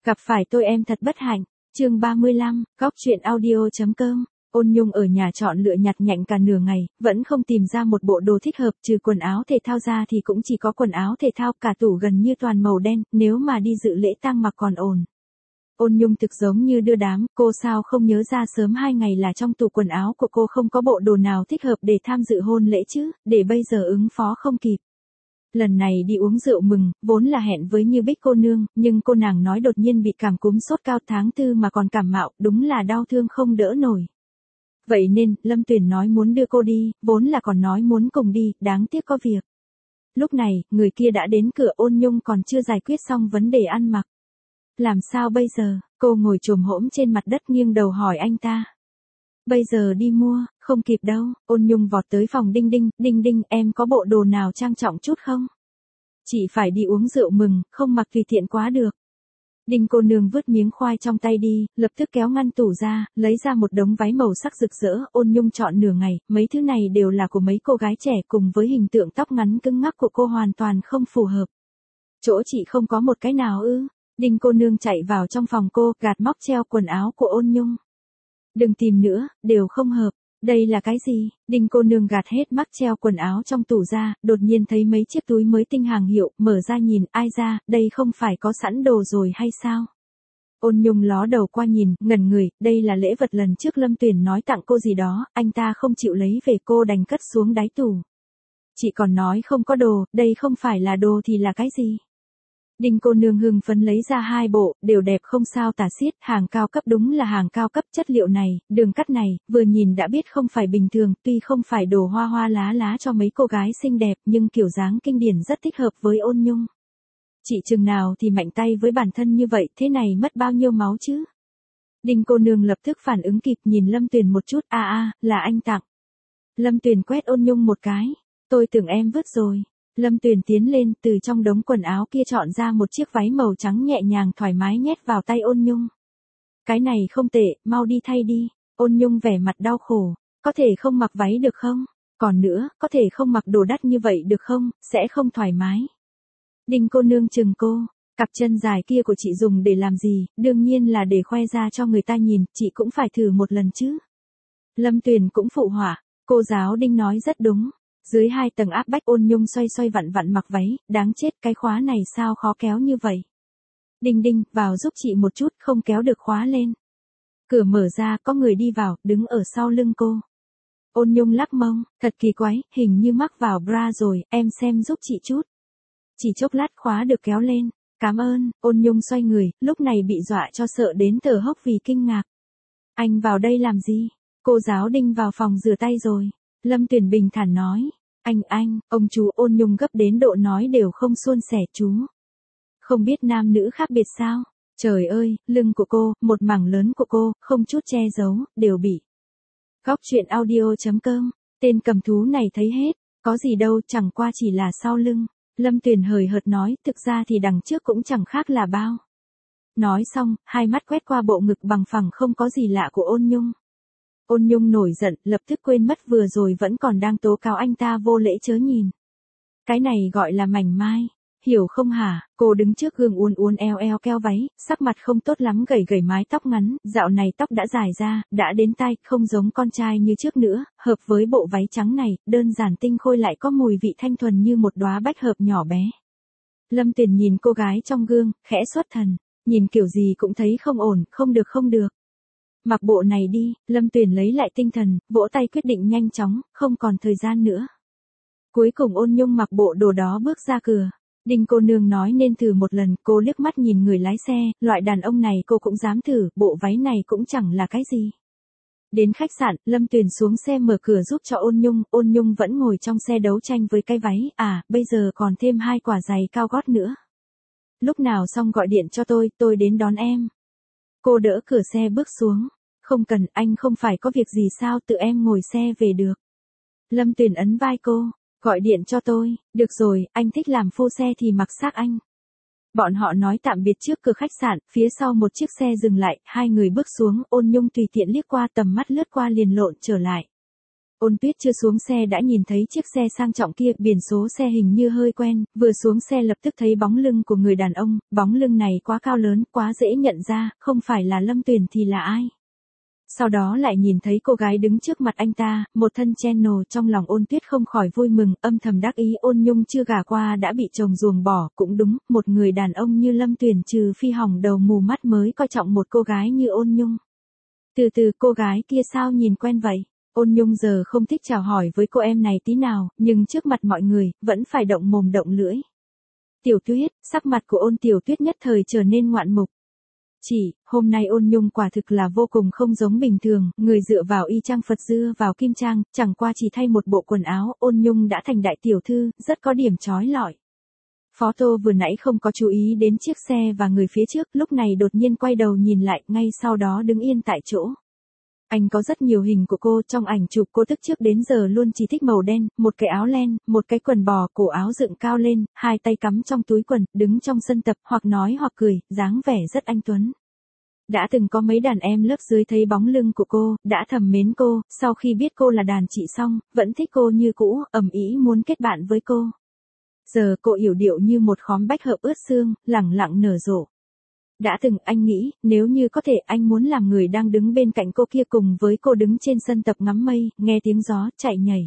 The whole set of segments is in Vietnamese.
Gặp phải tôi em thật bất hạnh. Chương 35, góc truyện audio.com. Ôn Nhung ở nhà chọn lựa nhặt nhạnh cả nửa ngày, vẫn không tìm ra một bộ đồ thích hợp, trừ quần áo thể thao ra thì cũng chỉ có quần áo thể thao, cả tủ gần như toàn màu đen, nếu mà đi dự lễ tang mặc còn ổn. Ôn Nhung thực giống như đưa đám, cô sao không nhớ ra sớm 2 ngày là trong tủ quần áo của cô không có bộ đồ nào thích hợp để tham dự hôn lễ chứ, để bây giờ ứng phó không kịp. Lần này đi uống rượu mừng, vốn là hẹn với Như Bích cô nương, nhưng cô nàng nói đột nhiên bị cảm cúm sốt cao tháng 4 mà còn cảm mạo, đúng là đau thương không đỡ nổi. Vậy nên, Lâm Tuyền nói muốn đưa cô đi, vốn là còn nói muốn cùng đi, đáng tiếc có việc. Lúc này, người kia đã đến cửa. Ôn Nhung còn chưa giải quyết xong vấn đề ăn mặc. Làm sao bây giờ? Cô ngồi chồm hổm trên mặt đất nghiêng đầu hỏi anh ta. Bây giờ đi mua, không kịp đâu. Ôn Nhung vọt tới phòng Đinh Đinh. Đinh Đinh, em có bộ đồ nào trang trọng chút không? Chị phải đi uống rượu mừng, không mặc tùy tiện quá được. Đinh cô nương vứt miếng khoai trong tay đi, lập tức kéo ngăn tủ ra, lấy ra một đống váy màu sắc rực rỡ. Ôn Nhung chọn nửa ngày, mấy thứ này đều là của mấy cô gái trẻ, cùng với hình tượng tóc ngắn cứng ngắc của cô hoàn toàn không phù hợp. Chỗ chị không có một cái nào ư? Đinh cô nương chạy vào trong phòng cô, gạt móc treo quần áo của Ôn Nhung. Đừng tìm nữa, đều không hợp. Đây là cái gì? Đinh cô nương gạt hết mắc treo quần áo trong tủ ra, đột nhiên thấy mấy chiếc túi mới tinh hàng hiệu, mở ra nhìn, ai ra, đây không phải có sẵn đồ rồi hay sao? Ôn Nhung ló đầu qua nhìn, ngẩn người, đây là lễ vật lần trước Lâm Tuyền nói tặng cô gì đó, anh ta không chịu lấy về, cô đành cất xuống đáy tủ. Chị còn nói không có đồ, đây không phải là đồ thì là cái gì? Đinh cô nương hưng phấn lấy ra 2 bộ, đều đẹp không sao tả xiết, hàng cao cấp, đúng là hàng cao cấp. Chất liệu này, đường cắt này, vừa nhìn đã biết không phải bình thường, tuy không phải đồ hoa hoa lá lá cho mấy cô gái xinh đẹp, nhưng kiểu dáng kinh điển rất thích hợp với Ôn Nhung. Chị chừng nào thì mạnh tay với bản thân như vậy, thế này mất bao nhiêu máu chứ? Đinh cô nương lập tức phản ứng kịp, nhìn Lâm Tuyền một chút, là anh tặng. Lâm Tuyền quét Ôn Nhung một cái, tôi tưởng em vứt rồi. Lâm Tuyền tiến lên, từ trong đống quần áo kia chọn ra một chiếc váy màu trắng nhẹ nhàng thoải mái nhét vào tay Ôn Nhung. Cái này không tệ, mau đi thay đi. Ôn Nhung vẻ mặt đau khổ, có thể không mặc váy được không? Còn nữa, có thể không mặc đồ đắt như vậy được không, sẽ không thoải mái. Đinh cô nương chừng cô, cặp chân dài kia của chị dùng để làm gì? Đương nhiên là để khoe ra cho người ta nhìn, chị cũng phải thử một lần chứ. Lâm Tuyền cũng phụ họa, cô giáo Đinh nói rất đúng. Dưới 2 tầng áp bách. Ôn Nhung xoay xoay vặn vặn mặc váy, đáng chết, cái khóa này sao khó kéo như vậy. Đinh Đinh, vào giúp chị một chút, không kéo được khóa lên. Cửa mở ra, có người đi vào, đứng ở sau lưng cô. Ôn Nhung lắc mông, thật kỳ quái, hình như mắc vào bra rồi, em xem giúp chị chút. Chỉ chốc lát khóa được kéo lên, cảm ơn. Ôn Nhung xoay người, lúc này bị dọa cho sợ đến thở hốc vì kinh ngạc. Anh vào đây làm gì? Cô giáo Đinh vào phòng rửa tay rồi. Lâm Tuyền bình thản nói, anh, ông chú. Ôn Nhung gấp đến độ nói đều không suôn sẻ, chú. Không biết nam nữ khác biệt sao? Trời ơi, lưng của cô, một mảng lớn của cô, không chút che giấu, đều bị. Góc truyện audio.com, tên cầm thú này thấy hết, có gì đâu, chẳng qua chỉ là sau lưng. Lâm Tuyền hời hợt nói, thực ra thì đằng trước cũng chẳng khác là bao. Nói xong, hai mắt quét qua bộ ngực bằng phẳng không có gì lạ của Ôn Nhung. Ôn Nhung nổi giận, lập tức quên mất vừa rồi vẫn còn đang tố cáo anh ta vô lễ chớ nhìn. Cái này gọi là mảnh mai, hiểu không hả? Cô đứng trước gương uốn uốn eo eo keo váy, sắc mặt không tốt lắm, gầy gầy mái tóc ngắn, dạo này tóc đã dài ra, đã đến tai, không giống con trai như trước nữa, hợp với bộ váy trắng này, đơn giản tinh khôi lại có mùi vị thanh thuần như một đóa bách hợp nhỏ bé. Lâm Tuyền nhìn cô gái trong gương, khẽ xuất thần, nhìn kiểu gì cũng thấy không ổn, không được. Mặc bộ này đi. Lâm Tuyền lấy lại tinh thần, vỗ tay quyết định nhanh chóng, không còn thời gian nữa. Cuối cùng Ôn Nhung mặc bộ đồ đó bước ra cửa. Đinh cô nương nói nên thử một lần, cô liếc mắt nhìn người lái xe, loại đàn ông này cô cũng dám thử, bộ váy này cũng chẳng là cái gì. Đến khách sạn, Lâm Tuyền xuống xe mở cửa giúp cho Ôn Nhung vẫn ngồi trong xe đấu tranh với cái váy, bây giờ còn thêm 2 quả giày cao gót nữa. Lúc nào xong gọi điện cho tôi đến đón em. Cô đỡ cửa xe bước xuống. Không cần, anh không phải có việc gì sao, tự em ngồi xe về được. Lâm Tuyền ấn vai cô, gọi điện cho tôi, được rồi, anh thích làm phô xe thì mặc xác anh. Bọn họ nói tạm biệt trước cửa khách sạn, phía sau một chiếc xe dừng lại, 2 người bước xuống. Ôn Nhung tùy tiện liếc qua, tầm mắt lướt qua liền lộn trở lại. Ôn Tuyết chưa xuống xe đã nhìn thấy chiếc xe sang trọng kia, biển số xe hình như hơi quen, vừa xuống xe lập tức thấy bóng lưng của người đàn ông, bóng lưng này quá cao lớn, quá dễ nhận ra, không phải là Lâm Tuyền thì là ai. Sau đó lại nhìn thấy cô gái đứng trước mặt anh ta, một thân channel, trong lòng Ôn Tuyết không khỏi vui mừng, âm thầm đắc ý Ôn Nhung chưa gả qua đã bị chồng ruồng bỏ, cũng đúng, một người đàn ông như Lâm Tuyền trừ phi hỏng đầu mù mắt mới coi trọng một cô gái như Ôn Nhung. Từ từ, cô gái kia sao nhìn quen vậy? Ôn Nhung giờ không thích chào hỏi với cô em này tí nào, nhưng trước mặt mọi người, vẫn phải động mồm động lưỡi. Tiểu Tuyết, sắc mặt của Ôn Tiểu Tuyết nhất thời trở nên ngoạn mục. Hôm nay Ôn Nhung quả thực là vô cùng không giống bình thường, người dựa vào y trang Phật dưa vào kim trang, chẳng qua chỉ thay một bộ quần áo, Ôn Nhung đã thành đại tiểu thư, rất có điểm chói lọi. Phó Tô vừa nãy không có chú ý đến chiếc xe và người phía trước, lúc này đột nhiên quay đầu nhìn lại, ngay sau đó đứng yên tại chỗ. Anh có rất nhiều hình của cô, trong ảnh chụp cô tức trước đến giờ luôn chỉ thích màu đen, một cái áo len, một cái quần bò, cổ áo dựng cao lên, hai tay cắm trong túi quần, đứng trong sân tập, hoặc nói hoặc cười, dáng vẻ rất anh tuấn. Đã từng có mấy đàn em lớp dưới thấy bóng lưng của cô, đã thầm mến cô, sau khi biết cô là đàn chị xong, vẫn thích cô như cũ, ầm ĩ muốn kết bạn với cô. Giờ cô yểu điệu như một khóm bách hợp ướt xương, lẳng lặng nở rộ. Đã từng anh nghĩ, nếu như có thể anh muốn làm người đang đứng bên cạnh cô kia cùng với cô đứng trên sân tập ngắm mây, nghe tiếng gió, chạy nhảy.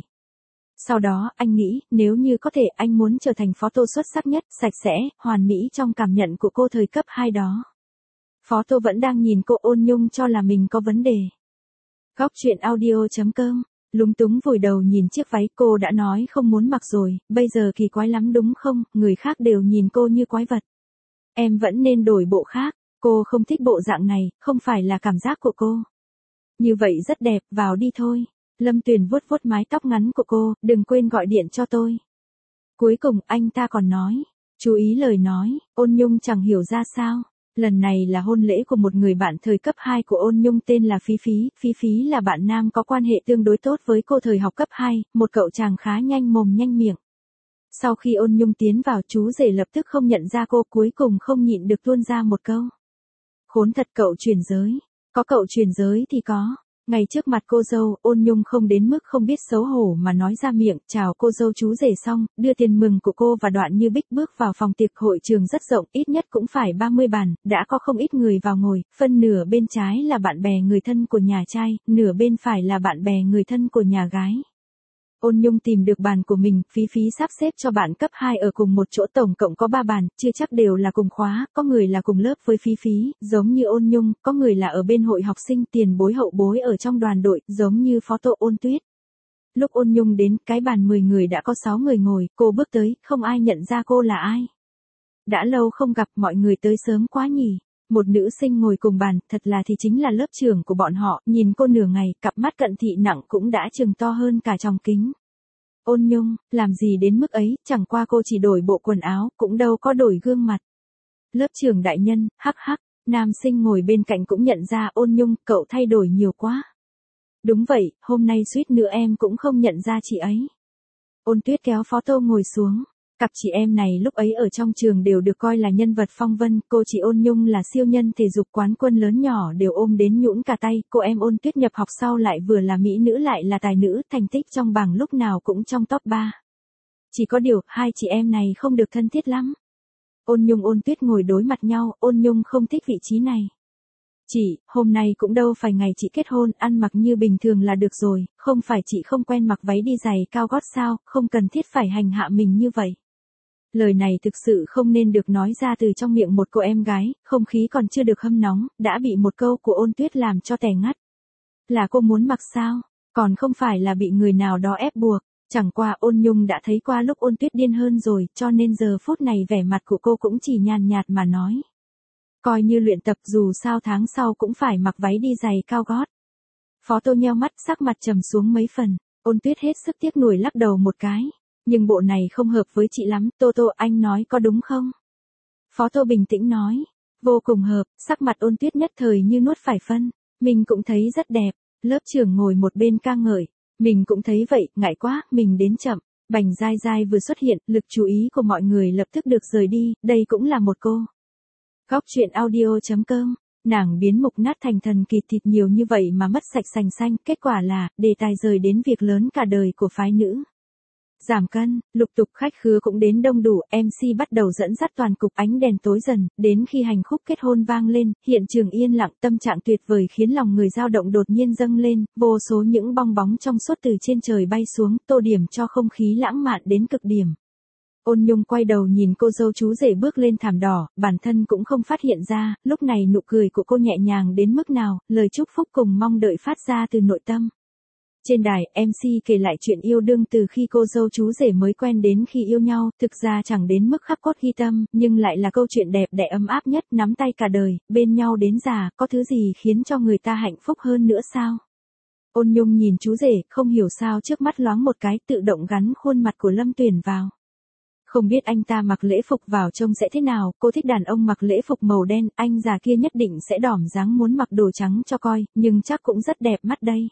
Sau đó, anh nghĩ, nếu như có thể anh muốn trở thành Phó Tô xuất sắc nhất, sạch sẽ, hoàn mỹ trong cảm nhận của cô thời cấp 2 đó. Phó Tô vẫn đang nhìn cô Ôn Nhung cho là mình có vấn đề. Góc truyện audio.com, lúng túng vùi đầu nhìn chiếc váy cô đã nói không muốn mặc rồi, bây giờ kỳ quái lắm đúng không, người khác đều nhìn cô như quái vật. Em vẫn nên đổi bộ khác, cô không thích bộ dạng này, không phải là cảm giác của cô. Như vậy rất đẹp, vào đi thôi. Lâm Tuyền vuốt vuốt mái tóc ngắn của cô, đừng quên gọi điện cho tôi. Cuối cùng anh ta còn nói, chú ý lời nói, Ôn Nhung chẳng hiểu ra sao. Lần này là hôn lễ của một người bạn thời cấp 2 của Ôn Nhung tên là Phí Phí, Phí Phí là bạn nam có quan hệ tương đối tốt với cô thời học cấp 2, một cậu chàng khá nhanh mồm nhanh miệng. Sau khi Ôn Nhung tiến vào chú rể lập tức không nhận ra cô, cuối cùng không nhịn được tuôn ra một câu. Khốn thật cậu chuyển giới, có cậu chuyển giới thì có. Ngay trước mặt cô dâu, Ôn Nhung không đến mức không biết xấu hổ mà nói ra miệng, chào cô dâu chú rể xong, đưa tiền mừng của cô và Đoạn Như Bích bước vào phòng tiệc. Hội trường rất rộng, ít nhất cũng phải 30 bàn, đã có không ít người vào ngồi, phân nửa bên trái là bạn bè người thân của nhà trai, nửa bên phải là bạn bè người thân của nhà gái. Ôn Nhung tìm được bàn của mình, Phí Phí sắp xếp cho bạn cấp 2 ở cùng một chỗ, tổng cộng có 3 bàn, chưa chắc đều là cùng khóa, có người là cùng lớp với Phí Phí, giống như Ôn Nhung, có người là ở bên hội học sinh, tiền bối hậu bối ở trong đoàn đội, giống như Phó Tô Ôn Tuyết. Lúc Ôn Nhung đến, cái bàn 10 người đã có 6 người ngồi, cô bước tới, không ai nhận ra cô là ai. Đã lâu không gặp, mọi người tới sớm quá nhỉ. Một nữ sinh ngồi cùng bàn, thật là thì chính là lớp trưởng của bọn họ, nhìn cô nửa ngày, cặp mắt cận thị nặng cũng đã chừng to hơn cả tròng kính. Ôn Nhung, làm gì đến mức ấy, chẳng qua cô chỉ đổi bộ quần áo, cũng đâu có đổi gương mặt. Lớp trưởng đại nhân, hắc hắc, nam sinh ngồi bên cạnh cũng nhận ra Ôn Nhung, cậu thay đổi nhiều quá. Đúng vậy, hôm nay suýt nữa em cũng không nhận ra chị ấy. Ôn Tuyết kéo Phó Tô ngồi xuống. Cặp chị em này lúc ấy ở trong trường đều được coi là nhân vật phong vân, cô chị Ôn Nhung là siêu nhân thể dục quán quân lớn nhỏ đều ôm đến nhũn cả tay, cô em Ôn Tuyết nhập học sau lại vừa là mỹ nữ lại là tài nữ, thành tích trong bảng lúc nào cũng trong top 3. Chỉ có điều, hai chị em này không được thân thiết lắm. Ôn Nhung Ôn Tuyết ngồi đối mặt nhau, Ôn Nhung không thích vị trí này. Chị, hôm nay cũng đâu phải ngày chị kết hôn, ăn mặc như bình thường là được rồi, không phải chị không quen mặc váy đi giày cao gót sao, không cần thiết phải hành hạ mình như vậy. Lời này thực sự không nên được nói ra từ trong miệng một cô em gái, không khí còn chưa được hâm nóng, đã bị một câu của Ôn Tuyết làm cho tè ngắt. Là cô muốn mặc sao, còn không phải là bị người nào đó ép buộc, chẳng qua Ôn Nhung đã thấy qua lúc Ôn Tuyết điên hơn rồi, cho nên giờ phút này vẻ mặt của cô cũng chỉ nhàn nhạt mà nói. Coi như luyện tập, dù sao tháng sau cũng phải mặc váy đi giày cao gót. Phó Tô nheo mắt, sắc mặt trầm xuống mấy phần, Ôn Tuyết hết sức tiếc nuối lắc đầu một cái. Nhưng bộ này không hợp với chị lắm, Tô Tô anh nói có đúng không? Phó Tô bình tĩnh nói, vô cùng hợp, sắc mặt Ôn Tuyết nhất thời như nuốt phải phân, mình cũng thấy rất đẹp, lớp trưởng ngồi một bên ca ngợi, mình cũng thấy vậy, ngại quá, mình đến chậm, Bành Giai Giai vừa xuất hiện, lực chú ý của mọi người lập tức được rời đi, đây cũng là một cô. Góc truyện audio.com Nàng biến mục nát thành thần kỳ thịt nhiều như vậy mà mất sạch sành xanh, kết quả là, đề tài rời đến việc lớn cả đời của phái nữ. Giảm cân, lục tục khách khứa cũng đến đông đủ, MC bắt đầu dẫn dắt toàn cục, ánh đèn tối dần, đến khi hành khúc kết hôn vang lên, hiện trường yên lặng, tâm trạng tuyệt vời khiến lòng người dao động đột nhiên dâng lên, vô số những bong bóng trong suốt từ trên trời bay xuống, tô điểm cho không khí lãng mạn đến cực điểm. Ôn Nhung quay đầu nhìn cô dâu chú rể bước lên thảm đỏ, bản thân cũng không phát hiện ra, lúc này nụ cười của cô nhẹ nhàng đến mức nào, lời chúc phúc cùng mong đợi phát ra từ nội tâm. Trên đài, MC kể lại chuyện yêu đương từ khi cô dâu chú rể mới quen đến khi yêu nhau, thực ra chẳng đến mức khắc cốt ghi tâm, nhưng lại là câu chuyện đẹp đẽ ấm áp nhất, nắm tay cả đời, bên nhau đến già, có thứ gì khiến cho người ta hạnh phúc hơn nữa sao? Ôn Nhung nhìn chú rể, không hiểu sao trước mắt loáng một cái, tự động gắn khuôn mặt của Lâm Tuyển vào. Không biết anh ta mặc lễ phục vào trông sẽ thế nào, cô thích đàn ông mặc lễ phục màu đen, anh già kia nhất định sẽ đỏm dáng muốn mặc đồ trắng cho coi, nhưng chắc cũng rất đẹp mắt đây.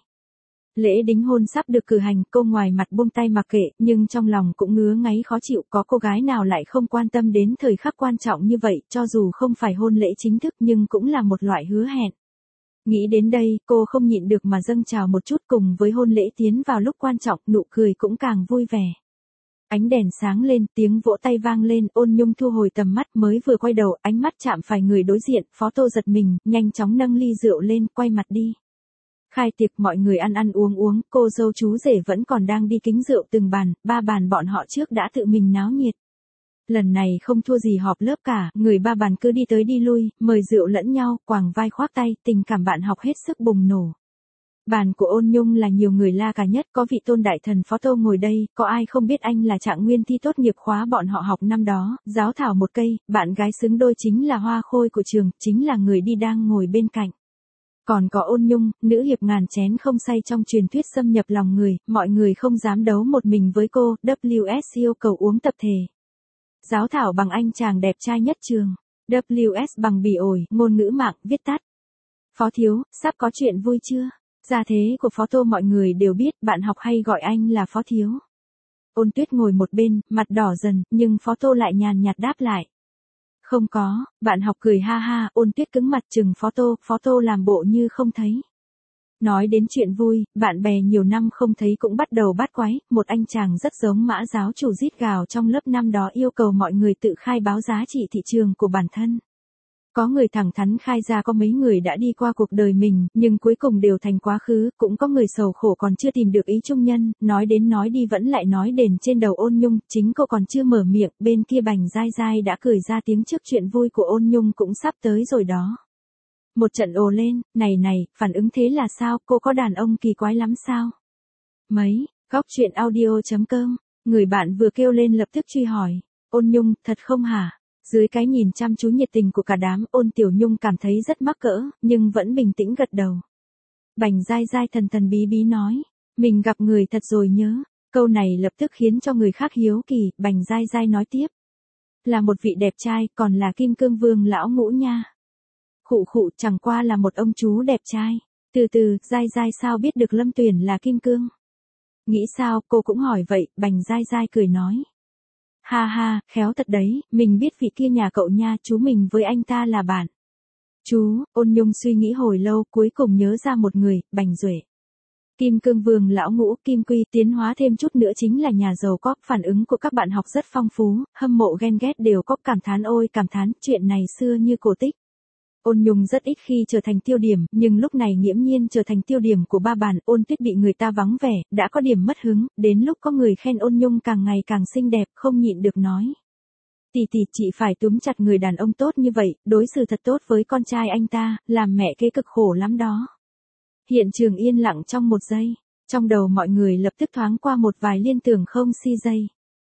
Lễ đính hôn sắp được cử hành, cô ngoài mặt buông tay mặc kệ, nhưng trong lòng cũng ngứa ngáy khó chịu, có cô gái nào lại không quan tâm đến thời khắc quan trọng như vậy, cho dù không phải hôn lễ chính thức nhưng cũng là một loại hứa hẹn. Nghĩ đến đây, cô không nhịn được mà dâng trào một chút, cùng với hôn lễ tiến vào lúc quan trọng, nụ cười cũng càng vui vẻ. Ánh đèn sáng lên, tiếng vỗ tay vang lên, Ôn Nhung thu hồi tầm mắt, mới vừa quay đầu, ánh mắt chạm phải người đối diện, Phó Tô giật mình, nhanh chóng nâng ly rượu lên, quay mặt đi. Khai tiệc, mọi người ăn ăn uống, cô dâu chú rể vẫn còn đang đi kính rượu từng bàn, 3 bàn bọn họ trước đã tự mình náo nhiệt. Lần này không thua gì họp lớp cả, người 3 bàn cứ đi tới đi lui, mời rượu lẫn nhau, quàng vai khoác tay, tình cảm bạn học hết sức bùng nổ. Bàn của Ôn Nhung là nhiều người la cả nhất, có vị tôn đại thần Phó Tô ngồi đây, có ai không biết anh là trạng nguyên thi tốt nghiệp khóa bọn họ học năm đó, giáo thảo một cây, bạn gái xứng đôi chính là hoa khôi của trường, chính là người đi đang ngồi bên cạnh. Còn có Ôn Nhung, nữ hiệp ngàn chén không say trong truyền thuyết xâm nhập lòng người, mọi người không dám đấu một mình với cô, WS yêu cầu uống tập thể. Giáo thảo bằng anh chàng đẹp trai nhất trường, WS bằng bỉ ổi, ngôn ngữ mạng, viết tắt. Phó thiếu, sắp có chuyện vui chưa? Gia thế của Phó Tô mọi người đều biết, bạn học hay gọi anh là Phó thiếu. Ôn Tuyết ngồi một bên, mặt đỏ dần, nhưng Phó Tô lại nhàn nhạt đáp lại. Không có, bạn học cười ha ha, Ôn Tuyết cứng mặt chừng Phó Tô làm bộ như không thấy. Nói đến chuyện vui, bạn bè nhiều năm không thấy cũng bắt đầu bắt quái, một anh chàng rất giống Mã giáo chủ rít gào trong lớp năm đó yêu cầu mọi người tự khai báo giá trị thị trường của bản thân. Có người thẳng thắn khai ra có mấy người đã đi qua cuộc đời mình, nhưng cuối cùng đều thành quá khứ, cũng có người sầu khổ còn chưa tìm được ý chung nhân, nói đến nói đi vẫn lại nói đền trên đầu Ôn Nhung, chính cô còn chưa mở miệng, bên kia Bành Giai Giai đã cười ra tiếng trước chuyện vui của Ôn Nhung cũng sắp tới rồi đó. Một trận ồ lên, này, phản ứng thế là sao, cô có đàn ông kỳ quái lắm sao? Mấy, góc chuyện audio.com, người bạn vừa kêu lên lập tức truy hỏi, Ôn Nhung, thật không hả? Dưới cái nhìn chăm chú nhiệt tình của cả đám, Ôn Tiểu Nhung cảm thấy rất mắc cỡ, nhưng vẫn bình tĩnh gật đầu. Bành Giai Giai thần thần bí bí nói, mình gặp người thật rồi nhớ, câu này lập tức khiến cho người khác hiếu kỳ, Bành Giai Giai nói tiếp. Là một vị đẹp trai, còn là Kim Cương Vương lão ngũ nha. Khụ chẳng qua là một ông chú đẹp trai. Từ từ, Giai Giai sao biết được Lâm Tuyển là Kim Cương? Nghĩ sao, cô cũng hỏi vậy, Bành Giai Giai cười nói. Ha ha, khéo thật đấy, mình biết vị kia nhà cậu nha, chú mình với anh ta là bạn. Chú, Ôn Nhung suy nghĩ hồi lâu, cuối cùng nhớ ra một người, Bành Duệ. Kim Cương Vương lão ngũ, Kim Quy, tiến hóa thêm chút nữa chính là nhà giàu có, phản ứng của các bạn học rất phong phú, hâm mộ ghen ghét đều có cảm thán ôi cảm thán, chuyện này xưa như cổ tích. Ôn Nhung rất ít khi trở thành tiêu điểm, nhưng lúc này nghiễm nhiên trở thành tiêu điểm của 3 bàn, Ôn Tuyết bị người ta vắng vẻ, đã có điểm mất hứng, đến lúc có người khen Ôn Nhung càng ngày càng xinh đẹp, không nhịn được nói. Tỷ chị phải túm chặt người đàn ông tốt như vậy, đối xử thật tốt với con trai anh ta, làm mẹ kế cực khổ lắm đó. Hiện trường yên lặng trong một giây, trong đầu mọi người lập tức thoáng qua một vài liên tưởng không CJ.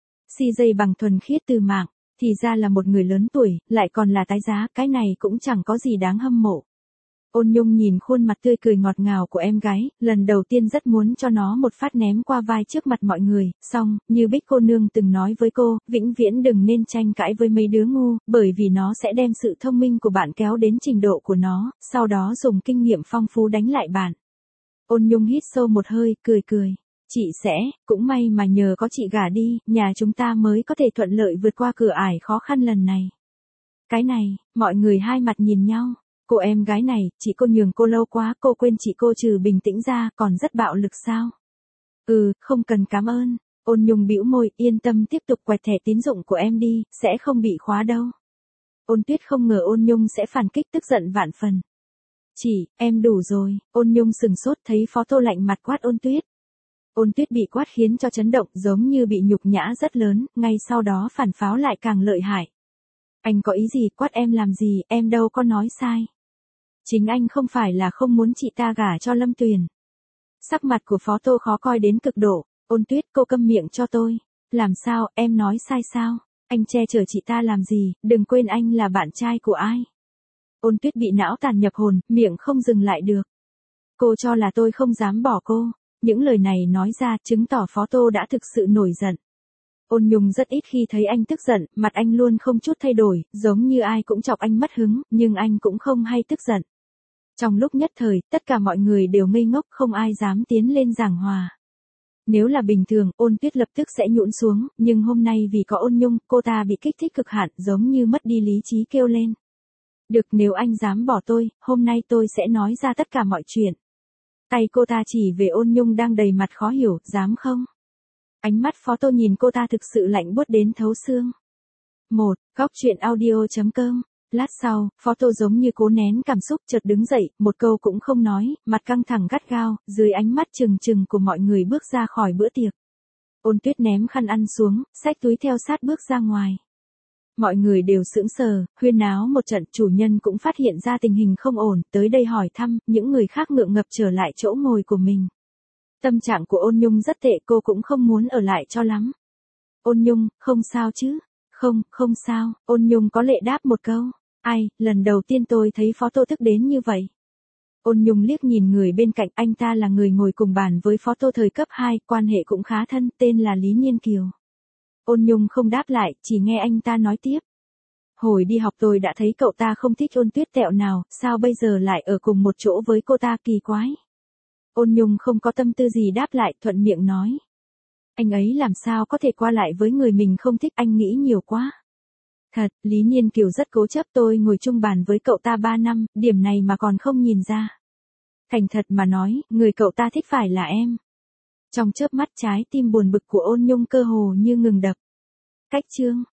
CJ bằng thuần khiết từ mạng. Thì ra là một người lớn tuổi, lại còn là tái giá, cái này cũng chẳng có gì đáng hâm mộ. Ôn Nhung nhìn khuôn mặt tươi cười ngọt ngào của em gái, lần đầu tiên rất muốn cho nó một phát ném qua vai trước mặt mọi người, xong, như Bích cô nương từng nói với cô, vĩnh viễn đừng nên tranh cãi với mấy đứa ngu, bởi vì nó sẽ đem sự thông minh của bạn kéo đến trình độ của nó, sau đó dùng kinh nghiệm phong phú đánh lại bạn. Ôn Nhung hít sâu một hơi, cười. Chị sẽ, cũng may mà nhờ có chị gả đi, nhà chúng ta mới có thể thuận lợi vượt qua cửa ải khó khăn lần này. Cái này, mọi người hai mặt nhìn nhau. Cô em gái này, chị cô nhường cô lâu quá, cô quên chị cô trừ bình tĩnh ra, còn rất bạo lực sao? Không cần cảm ơn. Ôn Nhung bĩu môi, yên tâm tiếp tục quẹt thẻ tín dụng của em đi, sẽ không bị khóa đâu. Ôn Tuyết không ngờ Ôn Nhung sẽ phản kích, tức giận vạn phần. Em đủ rồi. Ôn Nhung sừng sốt thấy Phó Tô lạnh mặt quát Ôn Tuyết. Ôn Tuyết bị quát khiến cho chấn động, giống như bị nhục nhã rất lớn, ngay sau đó phản pháo lại càng lợi hại. Anh có ý gì, quát em làm gì, em đâu có nói sai. Chính anh không phải là không muốn chị ta gả cho Lâm Tuyền. Sắc mặt của Phó Tô khó coi đến cực độ. Ôn Tuyết, cô câm miệng cho tôi. Làm sao, em nói sai sao? Anh che chở chị ta làm gì, đừng quên anh là bạn trai của ai. Ôn Tuyết bị não tàn nhập hồn, miệng không dừng lại được. Cô cho là tôi không dám bỏ cô. Những lời này nói ra chứng tỏ Phó Tô đã thực sự nổi giận. Ôn Nhung rất ít khi thấy anh tức giận, mặt anh luôn không chút thay đổi, giống như ai cũng chọc anh mất hứng, nhưng anh cũng không hay tức giận. Trong lúc nhất thời, tất cả mọi người đều ngây ngốc, không ai dám tiến lên giảng hòa. Nếu là bình thường, Ôn Tuyết lập tức sẽ nhũn xuống, nhưng hôm nay vì có Ôn Nhung, cô ta bị kích thích cực hạn, giống như mất đi lý trí kêu lên. Được, nếu anh dám bỏ tôi, hôm nay tôi sẽ nói ra tất cả mọi chuyện. Tay cô ta chỉ về Ôn Nhung đang đầy mặt khó hiểu, dám không? Ánh mắt Phó Tô nhìn cô ta thực sự lạnh buốt đến thấu xương. Góc truyện audio.com. Lát sau, Phó Tô giống như cố nén cảm xúc chợt đứng dậy, một câu cũng không nói, mặt căng thẳng gắt gao, dưới ánh mắt trừng trừng của mọi người bước ra khỏi bữa tiệc. Ôn Tuyết ném khăn ăn xuống, xách túi theo sát bước ra ngoài. Mọi người đều sững sờ, huyên náo một trận, chủ nhân cũng phát hiện ra tình hình không ổn, tới đây hỏi thăm, những người khác ngượng ngập trở lại chỗ ngồi của mình. Tâm trạng của Ôn Nhung rất tệ, cô cũng không muốn ở lại cho lắm. Ôn Nhung, không sao chứ? Không sao, Ôn Nhung có lệ đáp một câu. Ai, lần đầu tiên tôi thấy Phó Tô tức đến như vậy. Ôn Nhung liếc nhìn người bên cạnh, anh ta là người ngồi cùng bàn với Phó Tô thời cấp 2, quan hệ cũng khá thân, tên là Lý Nhiên Kiều. Ôn Nhung không đáp lại, chỉ nghe anh ta nói tiếp. Hồi đi học tôi đã thấy cậu ta không thích Ôn Tuyết tẹo nào, sao bây giờ lại ở cùng một chỗ với cô ta, kỳ quái. Ôn Nhung không có tâm tư gì đáp lại, thuận miệng nói. Anh ấy làm sao có thể qua lại với người mình không thích, anh nghĩ nhiều quá. Thật, Lý Nhiên Kiều rất cố chấp, tôi ngồi chung bàn với cậu ta 3 năm, điểm này mà còn không nhìn ra. Thành thật mà nói, người cậu ta thích phải là em. Trong chớp mắt trái tim buồn bực của Ôn Nhung cơ hồ như ngừng đập. Cách chương